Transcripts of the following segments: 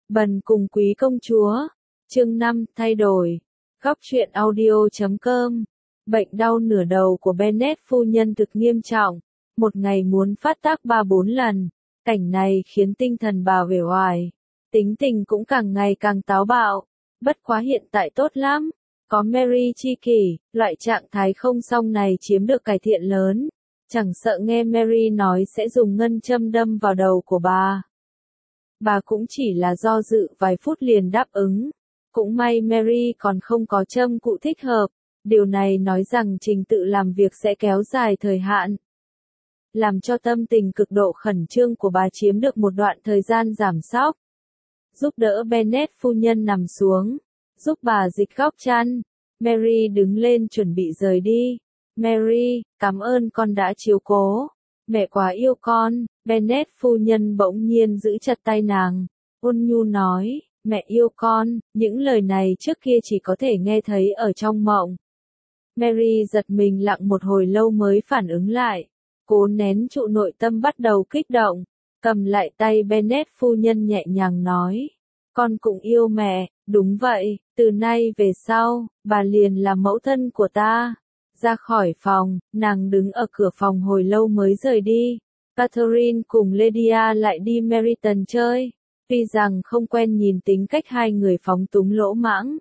Bần cùng quý công chúa. Chương 5, thay đổi. Góc truyện audio.com. Bệnh đau nửa đầu của Bennet phu nhân thực nghiêm trọng, một ngày muốn phát tác 3-4 lần. Cảnh này khiến tinh thần bà uể oải, tính tình cũng càng ngày càng táo bạo. Bất quá hiện tại tốt lắm, có Mary chi kỷ, loại trạng thái không xong này chiếm được cải thiện lớn. Chẳng sợ nghe Mary nói sẽ dùng ngân châm đâm vào đầu của bà. Bà cũng chỉ là do dự vài phút liền đáp ứng. Cũng may Mary còn không có châm cụ thích hợp. Điều này nói rằng trình tự làm việc sẽ kéo dài thời hạn, làm cho tâm tình cực độ khẩn trương của bà chiếm được một đoạn thời gian giảm sóc. Giúp đỡ Bennet phu nhân nằm xuống, giúp bà dịch góc chăn. Mary đứng lên chuẩn bị rời đi. Mary, cảm ơn con đã chiếu cố. Mẹ quá yêu con. Bennet phu nhân bỗng nhiên giữ chặt tay nàng, ôn nhu nói, mẹ yêu con. Những lời này trước kia chỉ có thể nghe thấy ở trong mộng. Mary giật mình lặng một hồi lâu mới phản ứng lại, cố nén trụ nội tâm bắt đầu kích động, cầm lại tay Bennet phu nhân nhẹ nhàng nói, con cũng yêu mẹ. Đúng vậy, từ nay về sau, bà liền là mẫu thân của ta. Ra khỏi phòng, nàng đứng ở cửa phòng hồi lâu mới rời đi. Catherine cùng Lydia lại đi Meryton chơi, tuy rằng không quen nhìn tính cách hai người phóng túng lỗ mãng.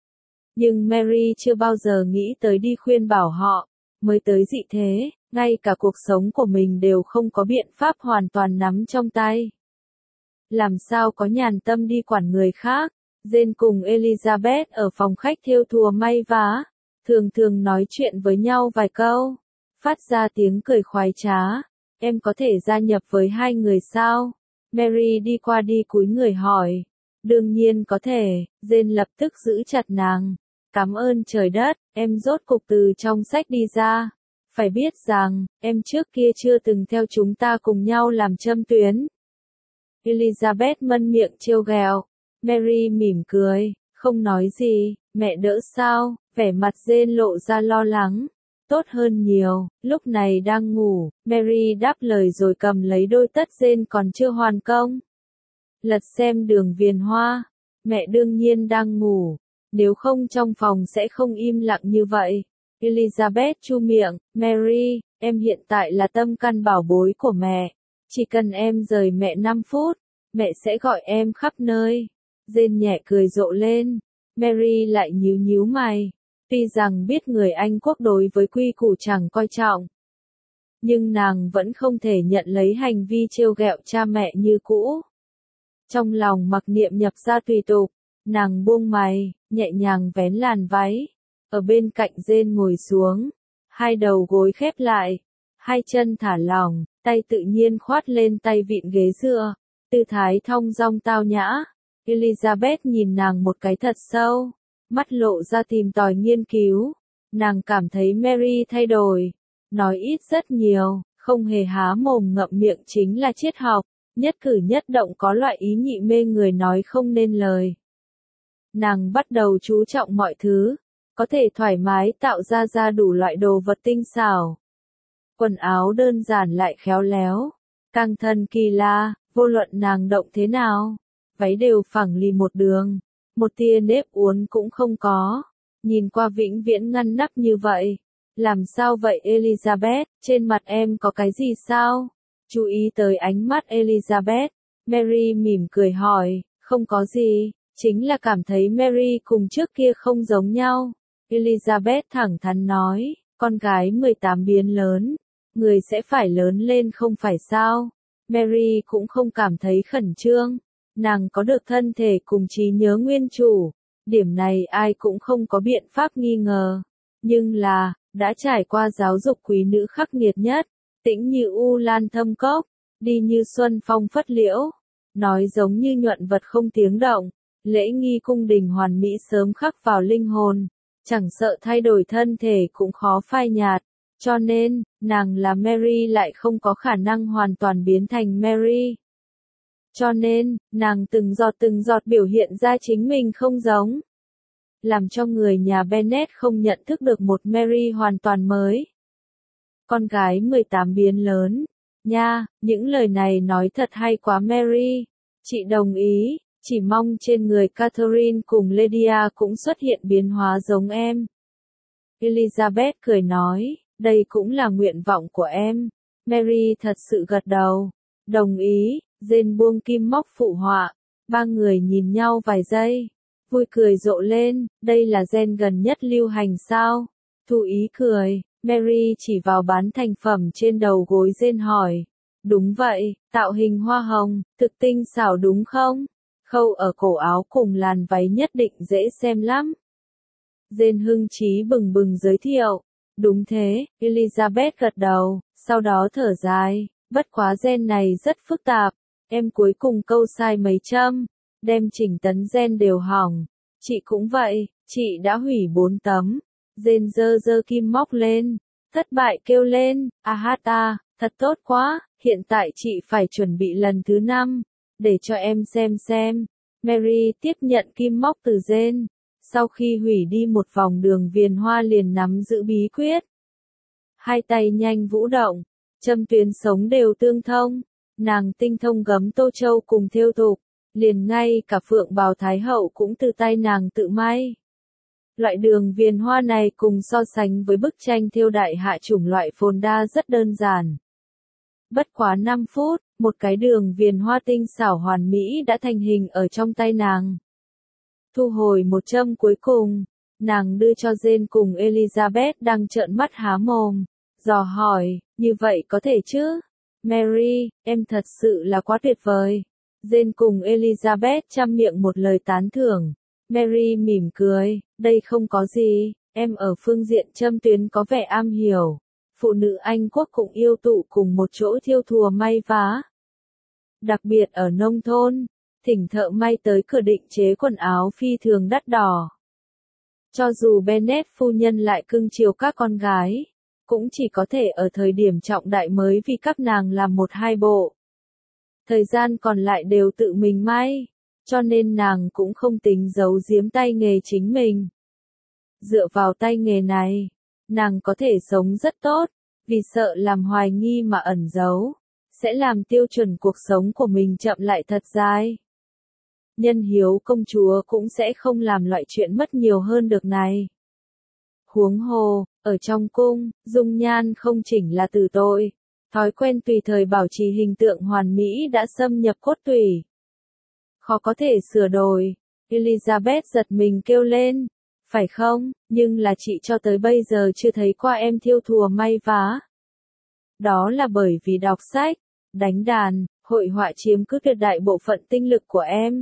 Nhưng Mary chưa bao giờ nghĩ tới đi khuyên bảo họ, mới tới dị thế, ngay cả cuộc sống của mình đều không có biện pháp hoàn toàn nắm trong tay. Làm sao có nhàn tâm đi quản người khác. Jane cùng Elizabeth ở phòng khách thêu thùa may vá, thường thường nói chuyện với nhau vài câu, phát ra tiếng cười khoái trá. Em có thể gia nhập với hai người sao? Mary đi qua đi cúi người hỏi. Đương nhiên có thể. Jane lập tức giữ chặt nàng. Cảm ơn trời đất, em rốt cục từ trong sách đi ra. Phải biết rằng, em trước kia chưa từng theo chúng ta cùng nhau làm châm tuyến. Elizabeth mân miệng trêu ghẹo. Mary mỉm cười, không nói gì. Mẹ đỡ sao? Vẻ mặt Jane lộ ra lo lắng. Tốt hơn nhiều. Lúc này đang ngủ, Mary đáp lời rồi cầm lấy đôi tất Jane còn chưa hoàn công. Lật xem đường viền hoa. Mẹ đương nhiên đang ngủ, nếu không trong phòng sẽ không im lặng như vậy. Elizabeth chu miệng, Mary, em hiện tại là tâm căn bảo bối của mẹ. Chỉ cần em rời mẹ 5 phút, mẹ sẽ gọi em khắp nơi. Jane nhẹ cười rộ lên. Mary lại nhíu nhíu mày. Tuy rằng biết người Anh quốc đối với quy củ chẳng coi trọng, nhưng nàng vẫn không thể nhận lấy hành vi trêu ghẹo cha mẹ như cũ. Trong lòng mặc niệm nhập ra tùy tục, nàng buông mày, nhẹ nhàng vén làn váy. Ở bên cạnh Jane ngồi xuống, hai đầu gối khép lại, hai chân thả lỏng, tay tự nhiên khoát lên tay vịn ghế dựa, tư thái thong dong tao nhã. Elizabeth nhìn nàng một cái thật sâu, mắt lộ ra tìm tòi nghiên cứu. Nàng cảm thấy Mary thay đổi, nói ít rất nhiều, không hề há mồm ngậm miệng chính là triết học, nhất cử nhất động có loại ý nhị mê người nói không nên lời. Nàng bắt đầu chú trọng mọi thứ, có thể thoải mái tạo ra đủ loại đồ vật tinh xảo. Quần áo đơn giản lại khéo léo, càng thần kỳ là, vô luận nàng động thế nào, váy đều phẳng lì một đường, một tia nếp uốn cũng không có, nhìn qua vĩnh viễn ngăn nắp như vậy. Làm sao vậy Elizabeth, trên mặt em có cái gì sao? Chú ý tới ánh mắt Elizabeth, Mary mỉm cười hỏi, không có gì, chính là cảm thấy Mary cùng trước kia không giống nhau. Elizabeth thẳng thắn nói, con gái 18 biến lớn, người sẽ phải lớn lên không phải sao? Mary cũng không cảm thấy khẩn trương, nàng có được thân thể cùng trí nhớ nguyên chủ, điểm này ai cũng không có biện pháp nghi ngờ. Nhưng là, đã trải qua giáo dục quý nữ khắc nghiệt nhất, tĩnh như u lan thâm cốc, đi như xuân phong phất liễu, nói giống như nhuận vật không tiếng động, lễ nghi cung đình hoàn mỹ sớm khắc vào linh hồn, chẳng sợ thay đổi thân thể cũng khó phai nhạt, cho nên, nàng là Mary lại không có khả năng hoàn toàn biến thành Mary. Cho nên, nàng từng giọt biểu hiện ra chính mình không giống, làm cho người nhà Bennet không nhận thức được một Mary hoàn toàn mới. Con gái 18 biến lớn, nha, những lời này nói thật hay quá Mary. Chị đồng ý, Chỉ mong trên người Catherine cùng Lydia cũng xuất hiện biến hóa giống em. Elizabeth cười nói, đây cũng là nguyện vọng của em. Mary thật sự gật đầu. Đồng ý, Jane buông kim móc phụ họa. Ba người nhìn nhau vài giây. Vui cười rộ lên, đây là gen gần nhất lưu hành sao? Thu ý cười, Mary chỉ vào bán thành phẩm trên đầu gối Jane hỏi. Đúng vậy, tạo hình hoa hồng, thực tinh xảo đúng không? Khâu ở cổ áo cùng làn váy nhất định dễ xem lắm. Jane hưng trí bừng bừng giới thiệu. Đúng thế, Elizabeth gật đầu, sau đó thở dài. Bất quá gen này rất phức tạp. Em cuối cùng câu sai mấy châm. Đem chỉnh tấn gen đều hỏng. Chị cũng vậy, chị đã hủy 4 tấm. Jane giơ kim móc lên. Thất bại kêu lên, ta, thật tốt quá, hiện tại chị phải chuẩn bị lần thứ 5. Để cho em xem. Mary tiếp nhận kim móc từ Jane. Sau khi hủy đi một vòng đường viền hoa liền nắm giữ bí quyết. Hai tay nhanh vũ động, châm tuyến sống đều tương thông. Nàng tinh thông gấm tô châu cùng thêu thục, liền ngay cả phượng bào thái hậu cũng từ tay nàng tự may. Loại đường viền hoa này cùng so sánh với bức tranh thêu đại hạ chủng loại phồn đa rất đơn giản. Bất quá 5 phút, một cái đường viền hoa tinh xảo hoàn mỹ đã thành hình ở trong tay nàng. Thu hồi một châm cuối cùng, nàng đưa cho Jane cùng Elizabeth đang trợn mắt há mồm, dò hỏi, như vậy có thể chứ? Mary, em thật sự là quá tuyệt vời. Jane cùng Elizabeth chăm miệng một lời tán thưởng. Mary mỉm cười, đây không có gì, em ở phương diện châm tuyến có vẻ am hiểu. Phụ nữ Anh quốc cũng yêu tụ cùng một chỗ thiêu thùa may vá. Đặc biệt ở nông thôn, thỉnh thợ may tới cửa định chế quần áo phi thường đắt đỏ. Cho dù Bennet phu nhân lại cưng chiều các con gái, cũng chỉ có thể ở thời điểm trọng đại mới vì các nàng làm 1-2 bộ. Thời gian còn lại đều tự mình may, cho nên nàng cũng không tính giấu giếm tay nghề chính mình. Dựa vào tay nghề này, nàng có thể sống rất tốt, vì sợ làm hoài nghi mà ẩn giấu, sẽ làm tiêu chuẩn cuộc sống của mình chậm lại thật dài. Nhân hiếu công chúa cũng sẽ không làm loại chuyện mất nhiều hơn được này. Huống hồ, ở trong cung, dung nhan không chỉnh là tử tội. Thói quen tùy thời bảo trì hình tượng hoàn mỹ đã xâm nhập cốt tủy. Khó có thể sửa đổi. Elizabeth giật mình kêu lên. Phải không, nhưng là chị cho tới bây giờ chưa thấy qua em thiêu thùa may vá. Đó là bởi vì đọc sách, đánh đàn, hội họa chiếm cứ tuyệt đại bộ phận tinh lực của em.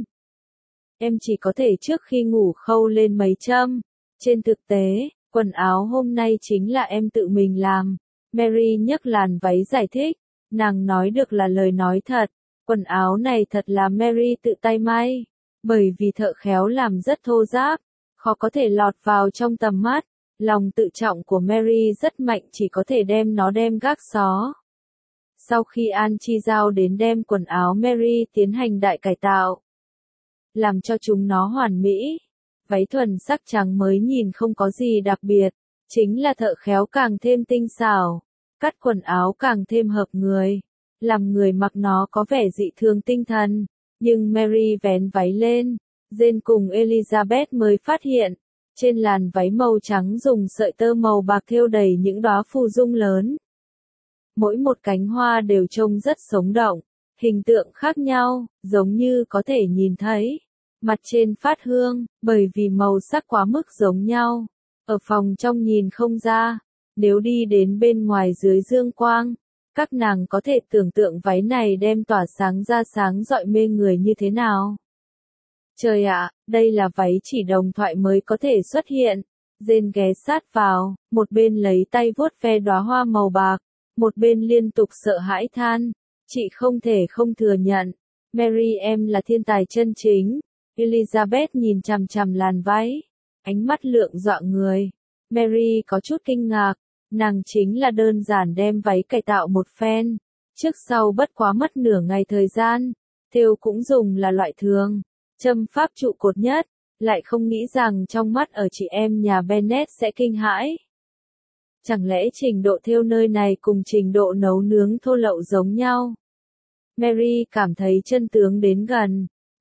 Em chỉ có thể trước khi ngủ khâu lên mấy châm. Trên thực tế, quần áo hôm nay chính là em tự mình làm. Mary nhấc làn váy giải thích. Nàng nói được là lời nói thật. Quần áo này thật là Mary tự tay may. Bởi vì thợ khéo làm rất thô ráp, khó có thể lọt vào trong tầm mắt. Lòng tự trọng của Mary rất mạnh, chỉ có thể đem nó đem gác xó. Sau khi An Chi giao đến đem quần áo Mary tiến hành đại cải tạo, làm cho chúng nó hoàn mỹ. Váy thuần sắc trắng mới nhìn không có gì đặc biệt, chính là thợ khéo càng thêm tinh xảo, cắt quần áo càng thêm hợp người, làm người mặc nó có vẻ dị thường tinh thần. Nhưng Mary vén váy lên, Jane cùng Elizabeth mới phát hiện, trên làn váy màu trắng dùng sợi tơ màu bạc thêu đầy những đóa phù dung lớn. Mỗi một cánh hoa đều trông rất sống động, hình tượng khác nhau, giống như có thể nhìn thấy mặt trên phát hương, bởi vì màu sắc quá mức giống nhau. Ở phòng trong nhìn không ra, nếu đi đến bên ngoài dưới dương quang, các nàng có thể tưởng tượng váy này đem tỏa sáng ra sáng rọi mê người như thế nào. Trời ạ, đây là váy chỉ đồng thoại mới có thể xuất hiện. Jane ghé sát vào, một bên lấy tay vuốt ve đóa hoa màu bạc, một bên liên tục sợ hãi than. Chị không thể không thừa nhận, Mary em là thiên tài chân chính. Elizabeth nhìn chằm chằm làn váy, ánh mắt lượng dọa người. Mary có chút kinh ngạc, nàng chính là đơn giản đem váy cải tạo một phen, trước sau bất quá mất nửa ngày thời gian, thêu cũng dùng là loại thường, châm pháp trụ cột nhất, lại không nghĩ rằng trong mắt ở chị em nhà Bennet sẽ kinh hãi. Chẳng lẽ trình độ thêu nơi này cùng trình độ nấu nướng thô lậu giống nhau? Mary cảm thấy chân tướng đến gần,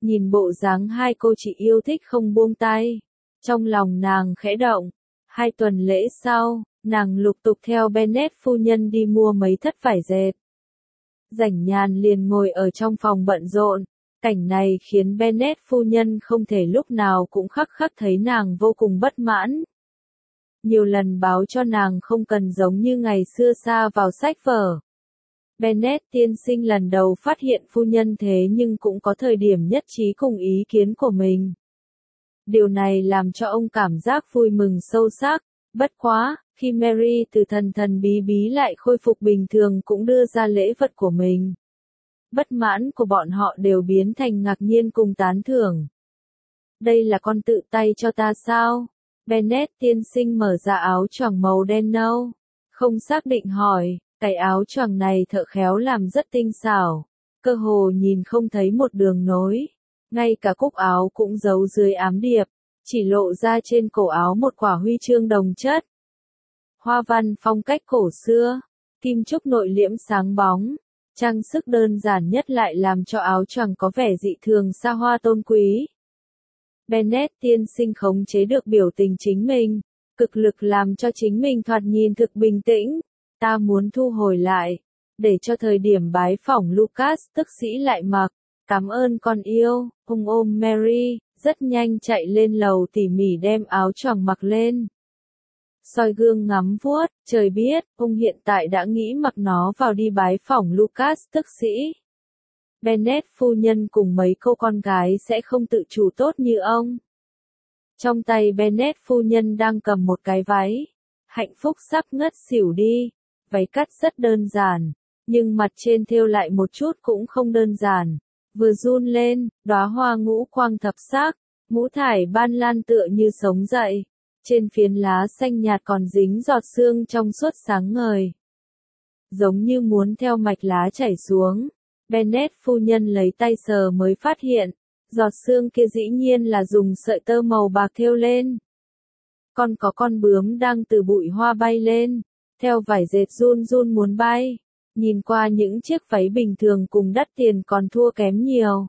Nhìn bộ dáng hai cô chị yêu thích không buông tay. Trong lòng nàng khẽ động. 2 tuần lễ sau, nàng lục tục theo Bennet phu nhân đi mua mấy thất vải dệt. Rảnh nhàn liền ngồi ở trong phòng bận rộn. Cảnh này khiến Bennet phu nhân không thể lúc nào cũng khắc khắc thấy nàng vô cùng bất mãn. Nhiều lần báo cho nàng không cần giống như ngày xưa sa vào sách vở. Bennet tiên sinh lần đầu phát hiện phu nhân thế nhưng cũng có thời điểm nhất trí cùng ý kiến của mình. Điều này làm cho ông cảm giác vui mừng sâu sắc. Bất quá, khi Mary từ thần thần bí bí lại khôi phục bình thường cũng đưa ra lễ vật của mình. Bất mãn của bọn họ đều biến thành ngạc nhiên cùng tán thưởng. Đây là con tự tay cho ta sao? Bennet tiên sinh mở ra áo choàng màu đen nâu. Không xác định hỏi, cái áo choàng này thợ khéo làm rất tinh xảo. Cơ hồ nhìn không thấy một đường nối. Ngay cả cúc áo cũng giấu dưới ám điệp. Chỉ lộ ra trên cổ áo một quả huy chương đồng chất. Hoa văn phong cách cổ xưa. Kim trúc nội liễm sáng bóng. Trang sức đơn giản nhất lại làm cho áo choàng có vẻ dị thường xa hoa tôn quý. Bennet tiên sinh khống chế được biểu tình chính mình, cực lực làm cho chính mình thoạt nhìn thực bình tĩnh. Ta muốn thu hồi lại, để cho thời điểm bái phỏng Lucas tức sĩ lại mặc. Cảm ơn con yêu, ông ôm Mary, rất nhanh chạy lên lầu tỉ mỉ đem áo choàng mặc lên. Soi gương ngắm vuốt, trời biết, ông hiện tại đã nghĩ mặc nó vào đi bái phỏng Lucas tức sĩ. Bennet phu nhân cùng mấy cô con gái sẽ không tự chủ tốt như ông. Trong tay Bennet phu nhân đang cầm một cái váy. Hạnh phúc sắp ngất xỉu đi. Váy cắt rất đơn giản, nhưng mặt trên thêu lại một chút cũng không đơn giản. Vừa run lên, đóa hoa ngũ quang thập sắc, ngũ thải ban lan tựa như sống dậy. Trên phiến lá xanh nhạt còn dính giọt sương trong suốt sáng ngời. Giống như muốn theo mạch lá chảy xuống. Bennet phu nhân lấy tay sờ mới phát hiện, giọt sương kia dĩ nhiên là dùng sợi tơ màu bạc thêu lên. Còn có con bướm đang từ bụi hoa bay lên, theo vải dệt run run muốn bay. Nhìn qua những chiếc váy bình thường cùng đắt tiền còn thua kém nhiều.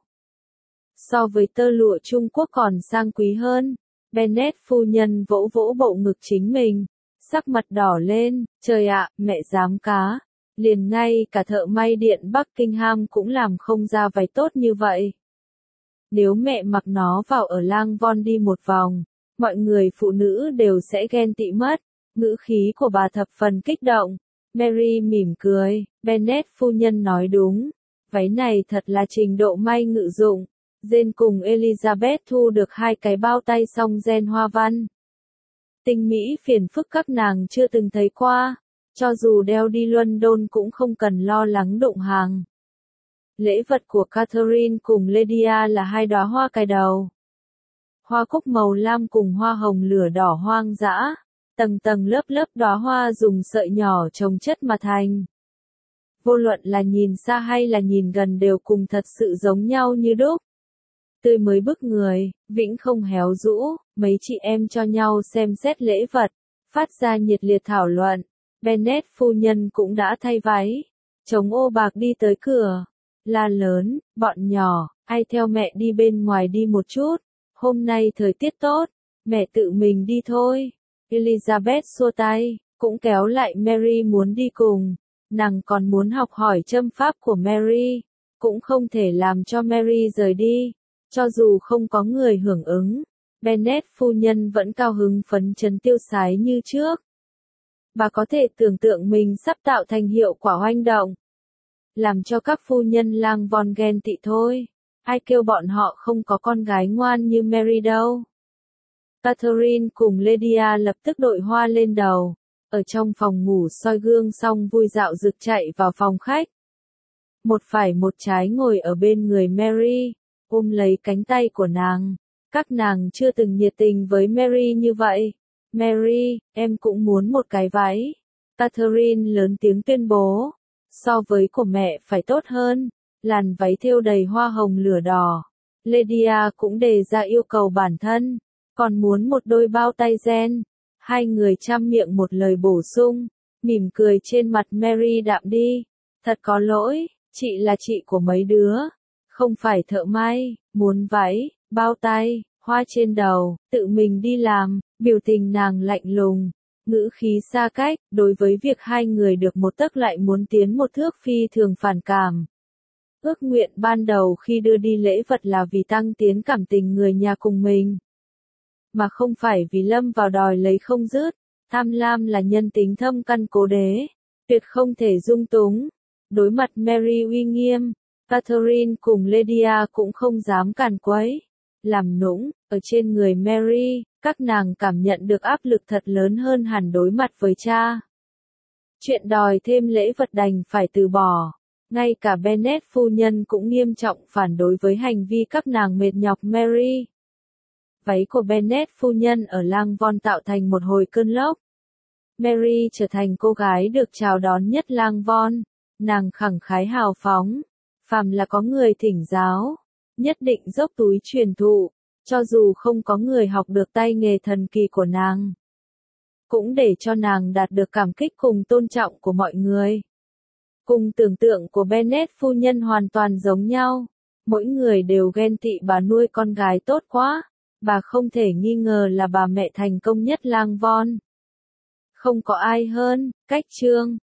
So với tơ lụa Trung Quốc còn sang quý hơn. Bennet phu nhân vỗ vỗ bộ ngực chính mình, sắc mặt đỏ lên, trời ạ, mẹ dám cá. Liền ngay cả thợ may điện Buckingham cũng làm không ra váy tốt như vậy. Nếu mẹ mặc nó vào ở lang von đi một vòng, mọi người phụ nữ đều sẽ ghen tị mất. Ngữ khí của bà thập phần kích động. Mary mỉm cười, Bennet phu nhân nói đúng. Váy này thật là trình độ may ngự dụng. Jane cùng Elizabeth thu được 2 cái bao tay song gen hoa văn. Tinh mỹ phiền phức các nàng chưa từng thấy qua. Cho dù đeo đi London cũng không cần lo lắng đụng hàng. Lễ vật của Catherine cùng Lydia là 2 đóa hoa cài đầu. Hoa cúc màu lam cùng hoa hồng lửa đỏ hoang dã. Tầng tầng lớp lớp đóa hoa dùng sợi nhỏ chồng chất mà thành. Vô luận là nhìn xa hay là nhìn gần đều cùng thật sự giống nhau như đúc. Tươi mới bức người, vĩnh không héo rũ, mấy chị em cho nhau xem xét lễ vật, phát ra nhiệt liệt thảo luận. Bennet phu nhân cũng đã thay váy, chống ô bạc đi tới cửa, la lớn, bọn nhỏ, ai theo mẹ đi bên ngoài đi một chút, hôm nay thời tiết tốt, mẹ tự mình đi thôi. Elizabeth xua tay, cũng kéo lại Mary muốn đi cùng, nàng còn muốn học hỏi châm pháp của Mary, cũng không thể làm cho Mary rời đi, cho dù không có người hưởng ứng. Bennet phu nhân vẫn cao hứng phấn chấn tiêu sái như trước. Bà có thể tưởng tượng mình sắp tạo thành hiệu quả oanh động. Làm cho các phu nhân lang von ghen tị thôi. Ai kêu bọn họ không có con gái ngoan như Mary đâu. Catherine cùng Lydia lập tức đội hoa lên đầu. Ở trong phòng ngủ soi gương xong vui dạo rực chạy vào phòng khách. Một phải một trái ngồi ở bên người Mary, ôm lấy cánh tay của nàng. Các nàng chưa từng nhiệt tình với Mary như vậy. Mary, em cũng muốn một cái váy. Catherine lớn tiếng tuyên bố. So với của mẹ phải tốt hơn. Làn váy thêu đầy hoa hồng lửa đỏ. Lydia cũng đề ra yêu cầu bản thân. Còn muốn một đôi bao tay gen. Hai người chăm miệng một lời bổ sung. Mỉm cười trên mặt Mary đạm đi. Thật có lỗi, chị là chị của mấy đứa. Không phải thợ may, muốn váy, bao tay, hoa trên đầu, tự mình đi làm, biểu tình nàng lạnh lùng, ngữ khí xa cách, đối với việc hai người được một tấc lại muốn tiến một thước phi thường phản cảm. Ước nguyện ban đầu khi đưa đi lễ vật là vì tăng tiến cảm tình người nhà cùng mình, mà không phải vì lâm vào đòi lấy không dứt. Tham lam là nhân tính thâm căn cố đế, tuyệt không thể dung túng. Đối mặt Mary uy nghiêm, Catherine cùng Lydia cũng không dám càn quấy, làm nũng. Ở trên người Mary, các nàng cảm nhận được áp lực thật lớn hơn hẳn đối mặt với cha. Chuyện đòi thêm lễ vật đành phải từ bỏ. Ngay cả Bennet phu nhân cũng nghiêm trọng phản đối với hành vi các nàng mệt nhọc Mary. Váy của Bennet phu nhân ở Langbourn tạo thành một hồi cơn lốc. Mary trở thành cô gái được chào đón nhất Langbourn. Nàng khẳng khái hào phóng, phàm là có người thỉnh giáo, nhất định dốc túi truyền thụ, cho dù không có người học được tay nghề thần kỳ của nàng, cũng để cho nàng đạt được cảm kích cùng tôn trọng của mọi người. Cùng tưởng tượng của Bennet phu nhân hoàn toàn giống nhau, mỗi người đều ghen tị bà nuôi con gái tốt quá, bà không thể nghi ngờ là bà mẹ thành công nhất Langbourn. Không có ai hơn, cách chương.